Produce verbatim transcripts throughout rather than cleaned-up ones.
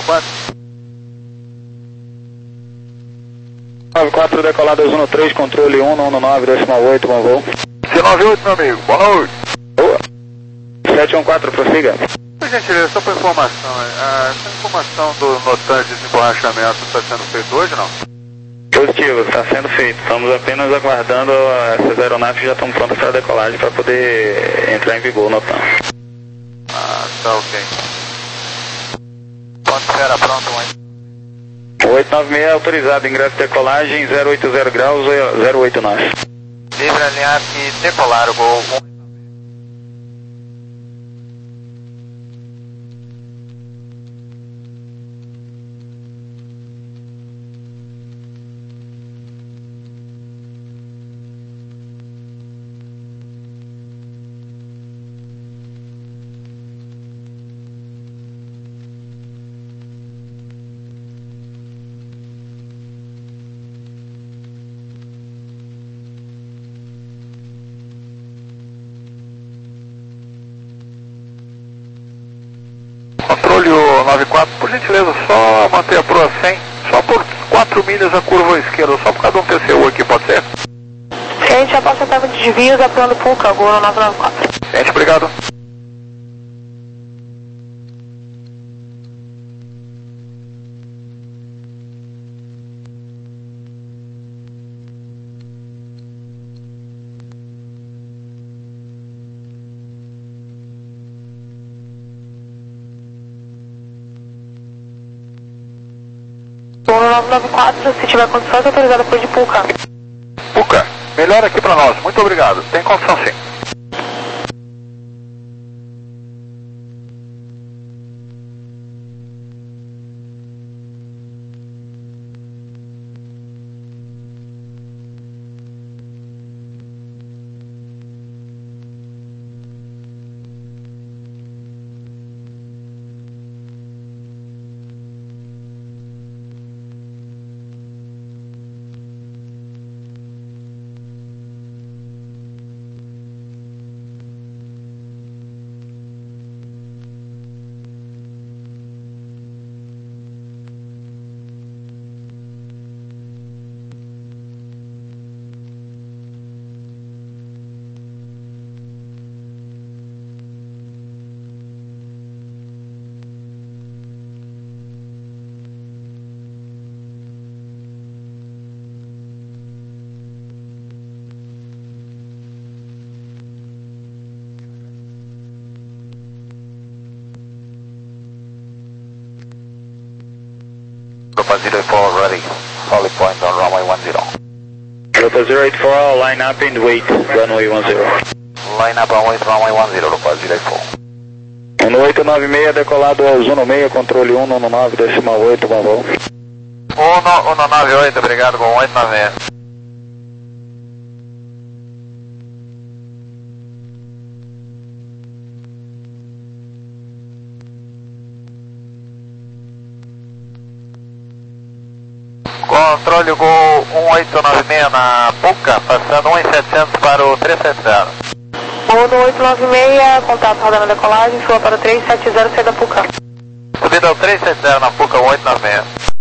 quatro. nove quatro decolado Ozono três, controle um, nono nove, decimal oito, bom voo. C nove oito, meu amigo, boa noite. Boa. sete um quatro, prossiga. Por gentileza, só para informação, a, essa informação do NOTAM de desemborrachamento está sendo feito hoje ou não? Positivo, está sendo feito. Estamos apenas aguardando essas aeronaves que já estão prontas para decolagem para poder entrar em vigor no NOTAM. Ah, tá ok. Quanto será pronto, mãe? oito nove seis autorizado, ingresso de decolagem, zero oito zero graus, zero oito nove. Livre alinhar e decolar o gol um. Controle o nove quatro, por gentileza, só manter a proa cem, só por quatro milhas a curva à esquerda, só por causa de um T C U aqui, pode ser? Gente, já passa a etapa de desvios, apurando Puca, Gol nove nove quatro. Gente, obrigado. Gol nove nove quatro, se tiver condições, autorizado por de Puca. Puca, melhor aqui para nós, muito obrigado, tem condição sim. Europa zero eight four ready, solid point on runway one zero. Europa zero eight four, line up and wait, runway one zero. Line up and wait, runway one zero, Europa zero eight four. No oito nove seis, decolado Ozono seis, controle um, nono nove, decimal oito, bom voo. um nove oito, obrigado, com oito nove seis. Controle o Gol um oito nove seis na Puca, passando um setecentos para o três sete zero. Gol no oito nove seis, contato rodando a decolagem, sua para o três sete zero, saída Puca. Subida ao três sete zero na Puca, um oito nove seis.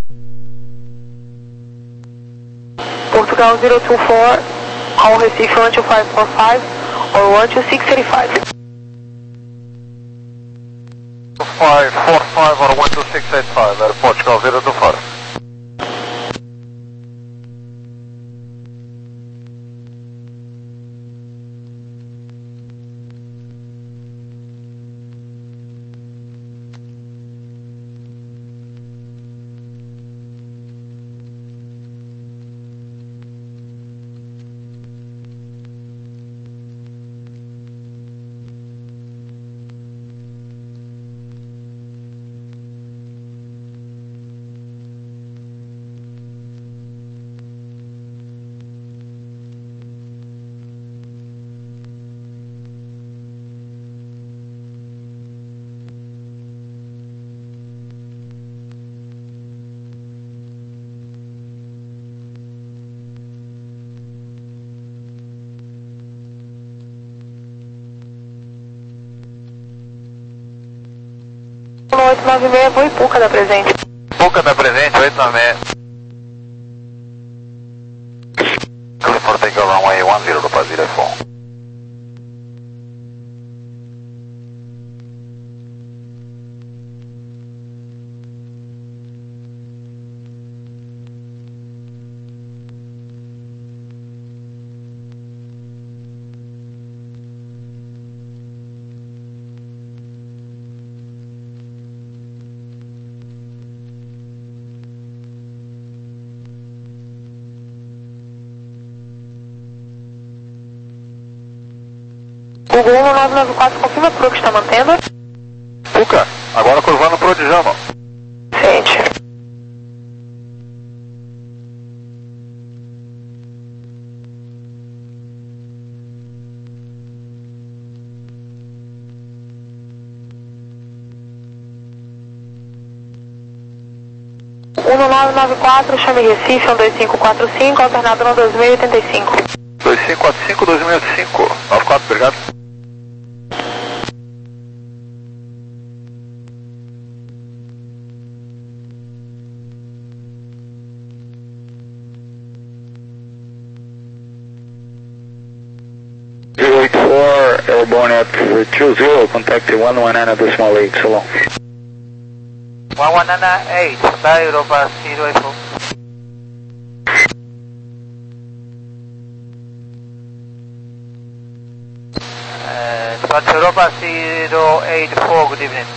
Portugal zero two four, call Recife one two five four five or one two six eight five. five four five or one two six eight five, era Portugal zero two four. oito nove seis, vou Ipuca da presente. Ipuca da presente, oito nove seis. Clifford, take a runway one zero to zero four. Google um nove nove quatro, confirma pro que está mantendo. Ipuca, agora curvando pro Djano. Sente. um nove nove quatro, chame Recife, um dois cinco quatro cinco, alternado no dois seis oito cinco. dois cinco quatro cinco, dois seis oito cinco. nove quatro, obrigado. zero eight four, airborne at two zero, contact one one nine at the small eight, so long. one one nine eight, Sky Europa zero eight four. Uh, Sky Europa zero eight four, good evening.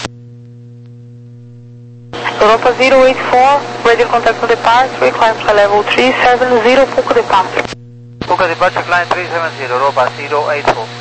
Europa zero eight four, ready to contact for departure, climb to level three seven zero, Ipuca departure. Ipuca departure, climb three seven zero, Europa zero eight four.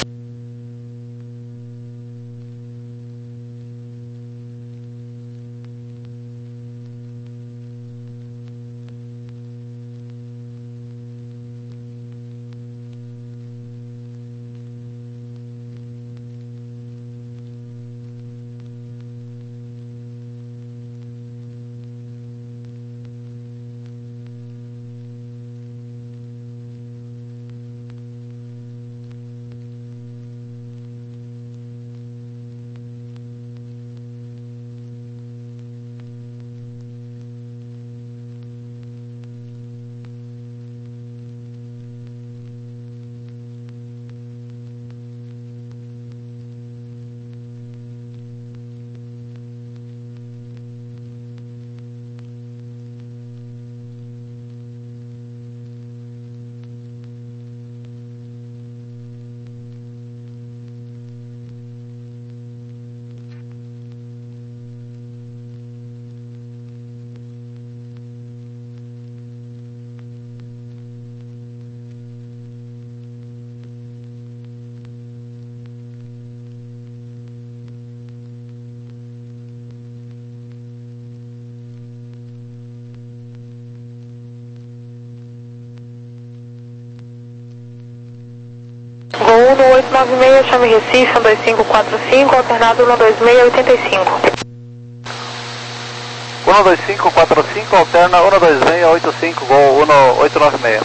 Gol no oito nove seis, chame Recife, um dois cinco quatro cinco, alternado no dois seis oito cinco. um dois cinco quatro cinco, alterna um dois seis oito cinco, Gol um oito nove seis.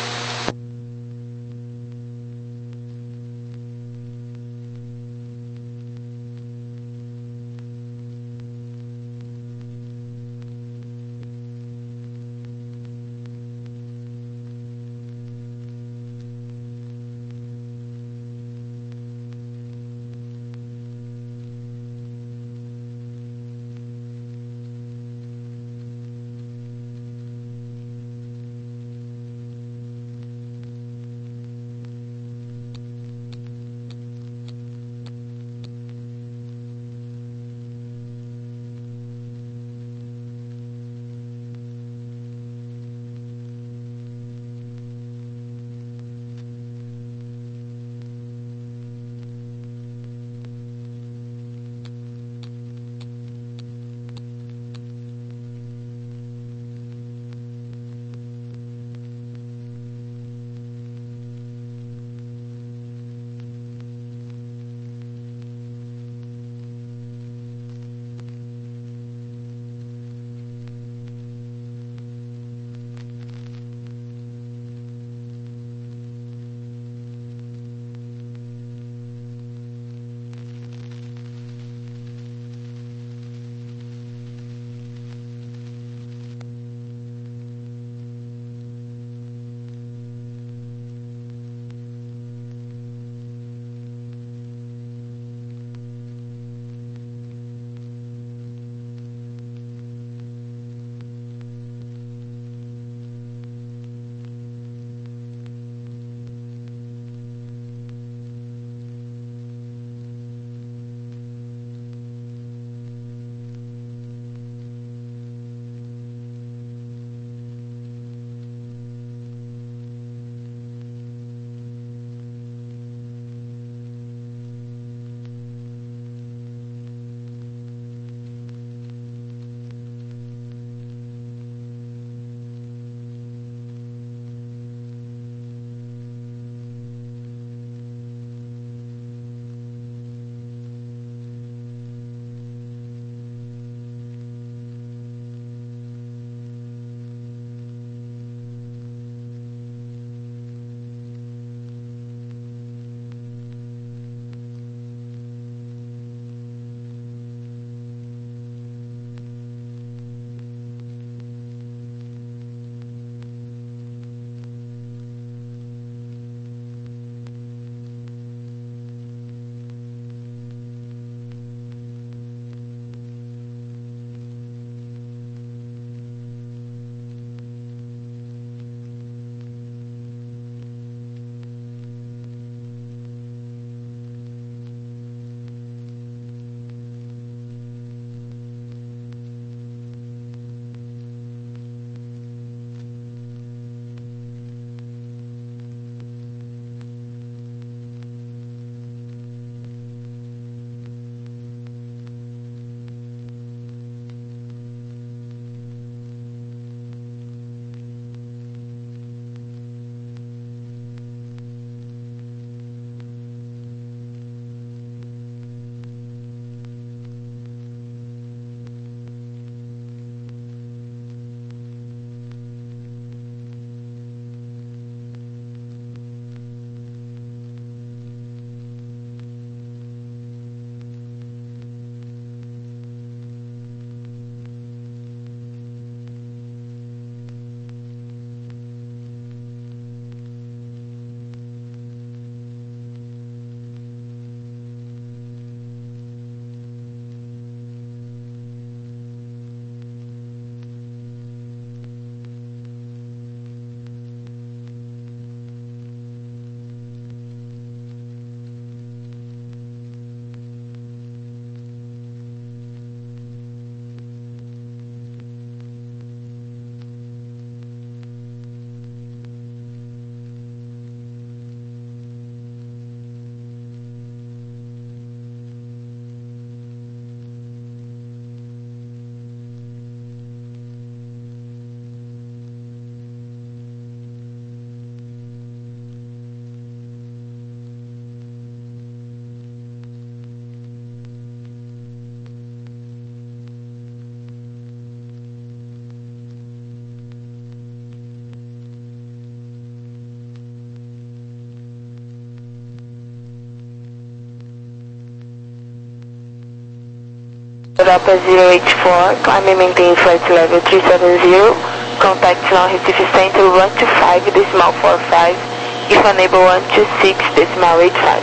Europa zero eight four, climb and maintain flight level three seven zero, contact now Recife Center one two five decimal four five, if unable one two six decimal eight five.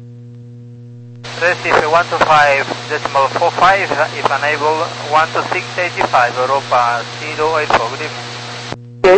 Recife one two five decimal four five, if unable one two six eight five, Europa zero eight four, good evening. Good.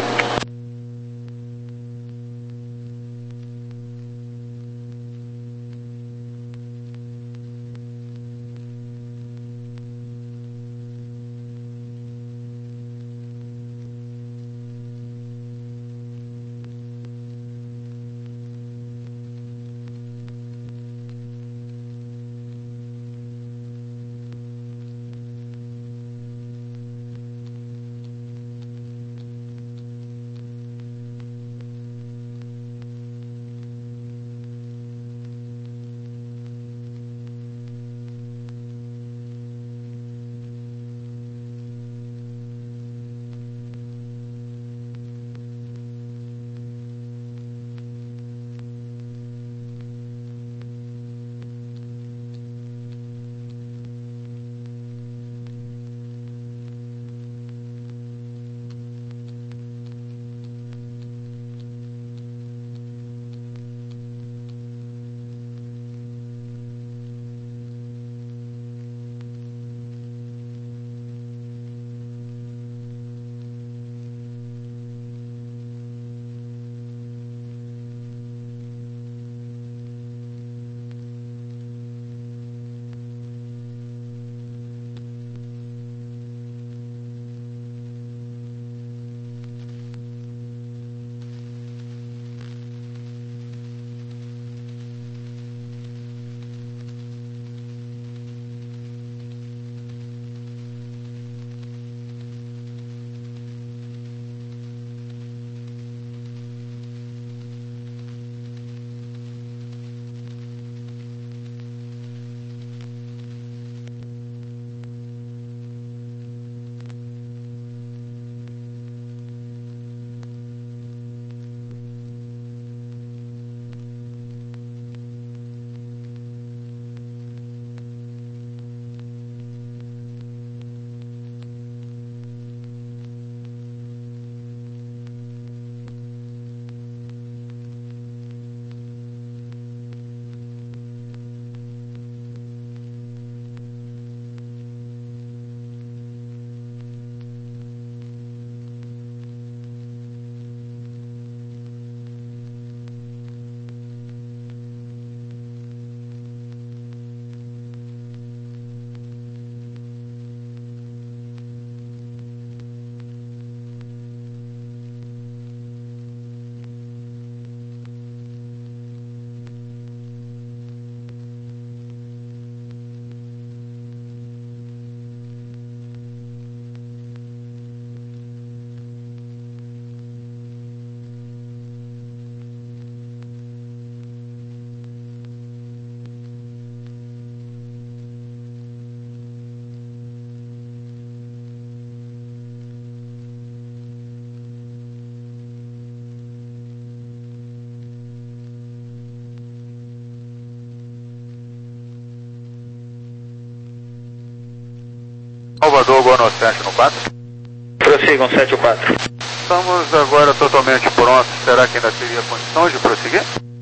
Salvador, Gol no sete no quatro. Prossigam, sete quatro. Estamos agora totalmente prontos. Será que ainda teria condição de prosseguir?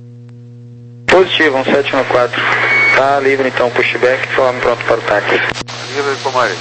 Positivo, um sete um quatro. Tá livre então, pushback, forma pronto para o táxi. Livre com Maria.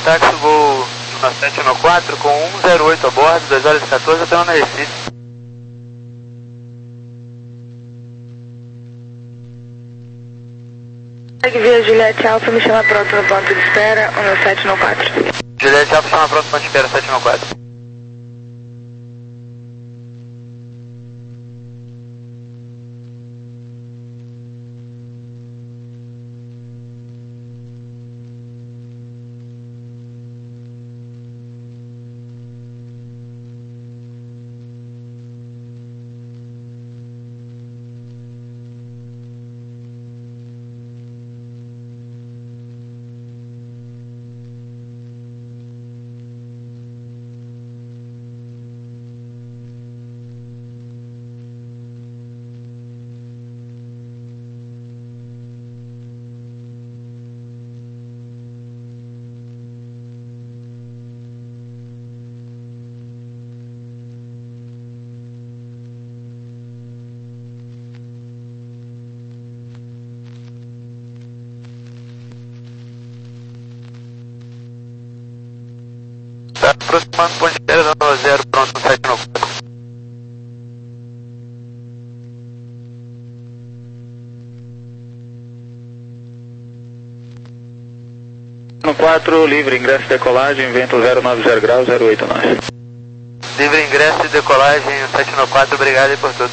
táxi, voo na sete um quatro com um zero oito a bordo, duas horas e quatorze, até na Recife. Via Juliette Alfa, me chama pronto no ponto de espera, o meu sete um quatro. Juliette Alfa, chama pronto no ponto de espera, sete um quatro. Está aproximando o ponto de espera da zero, pronto no sete um quatro. No quatro, livre, ingresso e decolagem, vento zero nove zero graus, zero oito nove. Livre ingresso e decolagem, sete um quatro, obrigado aí por tudo.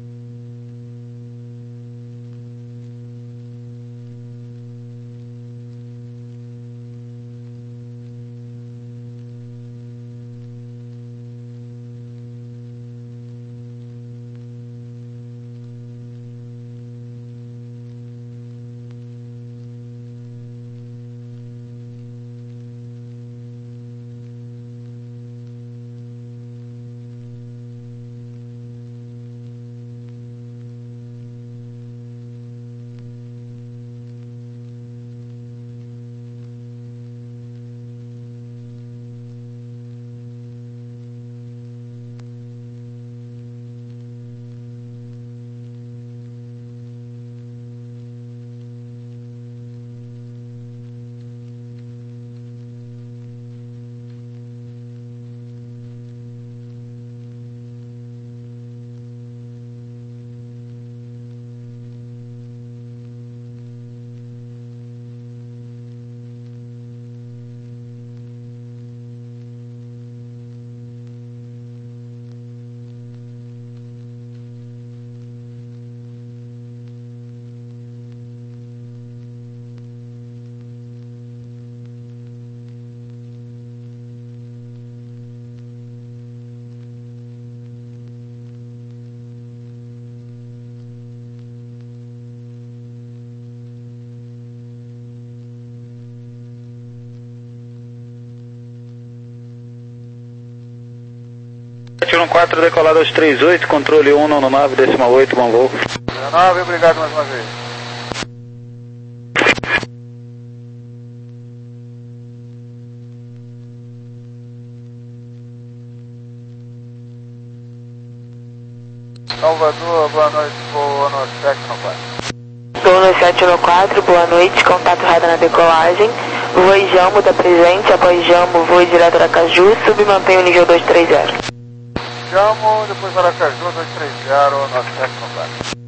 sete um quatro, decolado aos trinta e oito, controle um nove nove, decimal oito, bom voo. nove, obrigado mais uma vez. Salvador, boa noite, boa noite, sete um quatro. Voo no sete um quatro, boa noite, contato radar na decolagem. Voe Jambo da presente, após Jambo, voe direto Aracaju, submantém o nível dois três zero. Jambo, depois Aracaju, dois três zero, nosso sete um quatro.